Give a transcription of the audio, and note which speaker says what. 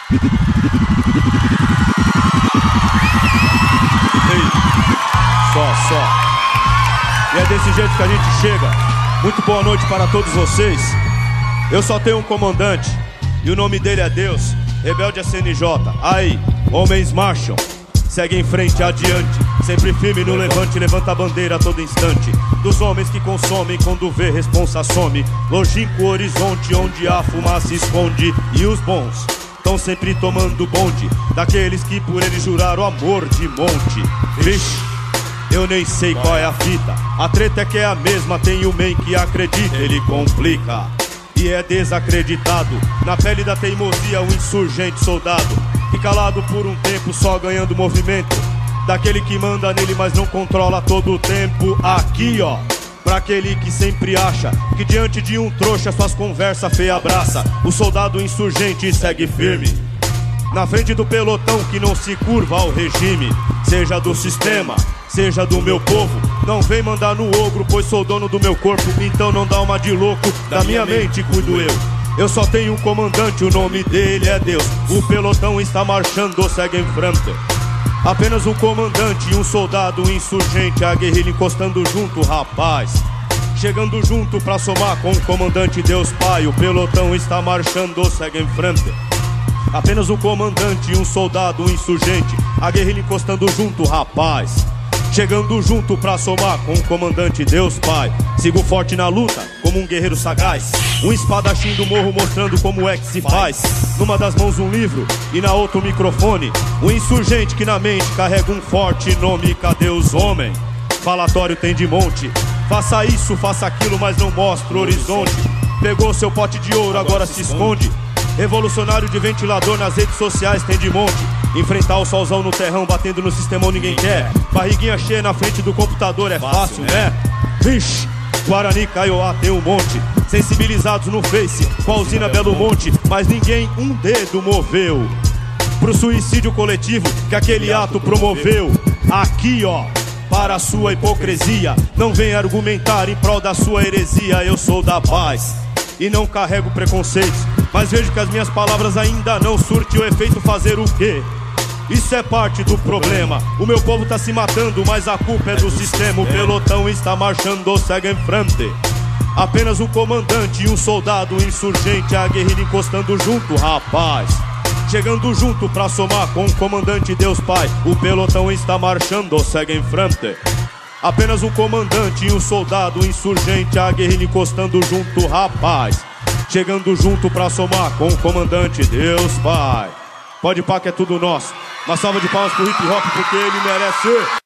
Speaker 1: Ei, só. E é desse jeito que a gente chega. Muito boa noite para todos vocês. Eu só tenho um comandante e o nome dele é Deus. Rebelde é CNJ. Aí, homens marcham, segue em frente, adiante, sempre firme no levante, levanta a bandeira a todo instante. Dos homens que consomem, quando vê, responsa some. Longínquo horizonte, onde a fumaça esconde. E os bons tão sempre tomando bonde daqueles que por eles juraram amor de monte. Vixe, eu nem sei qual é a fita. A treta é que é a mesma, tem o man que acredita. Ele complica e é desacreditado. Na pele da teimosia, o insurgente soldado que calado por um tempo, só ganhando movimento daquele que manda nele, mas não controla todo o tempo. Aqui ó, pra aquele que sempre acha que diante de um trouxa suas conversas feia abraça. O soldado insurgente segue firme na frente do pelotão que não se curva ao regime. Seja do sistema, seja do meu povo, não vem mandar no ogro, pois sou dono do meu corpo. Então não dá uma de louco, da minha mente cuido eu. Eu só tenho um comandante, o nome dele é Deus. O pelotão está marchando, segue em frente. Apenas um comandante e um soldado insurgente, a guerrilha encostando junto, rapaz. Chegando junto pra somar com o comandante Deus Pai. O pelotão está marchando, segue em frente. Apenas um comandante e um soldado insurgente, a guerrilha encostando junto, rapaz. Chegando junto pra somar com o comandante Deus Pai. Sigo forte na luta, como um guerreiro sagaz. Um espadachim do morro mostrando como é que se faz. Numa das mãos um livro e na outra um microfone. Um insurgente que na mente carrega um forte nome. Cadê os homens? Falatório tem de monte. Faça isso, faça aquilo, mas não mostra o horizonte. Pegou seu pote de ouro, agora se esconde. Revolucionário de ventilador nas redes sociais tem de monte. Enfrentar o solzão no terrão, batendo no sistemão ninguém quer. Barriguinha cheia na frente do computador é fácil, né? Vixe, Guarani, Kaiowá tem um monte. Sensibilizados no Face, com a usina Belo Monte. Mas ninguém um dedo moveu pro suicídio coletivo que aquele ato promoveu. Aqui ó, para a sua hipocrisia, não venha argumentar em prol da sua heresia. Eu sou da paz e não carrego preconceitos, mas vejo que as minhas palavras ainda não surtem o efeito. Fazer o quê? Isso é parte do problema. O meu povo tá se matando, mas a culpa é do sistema. O pelotão está marchando, segue em frente. Apenas um comandante e um soldado insurgente, a guerrilha encostando junto, rapaz. Chegando junto pra somar com o comandante Deus Pai. O pelotão está marchando, segue em frente. Apenas um comandante e um soldado insurgente, a guerrilha encostando junto, rapaz. Chegando junto pra somar com o comandante Deus Pai. Pode pá que é tudo nosso. Uma salva de palmas pro hip hop porque ele merece.